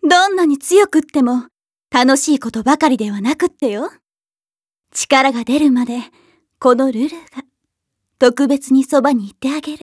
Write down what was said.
どんなに強くっても楽しいことばかりではなくってよ。力が出るまでこのルルが特別にそばにいてあげる。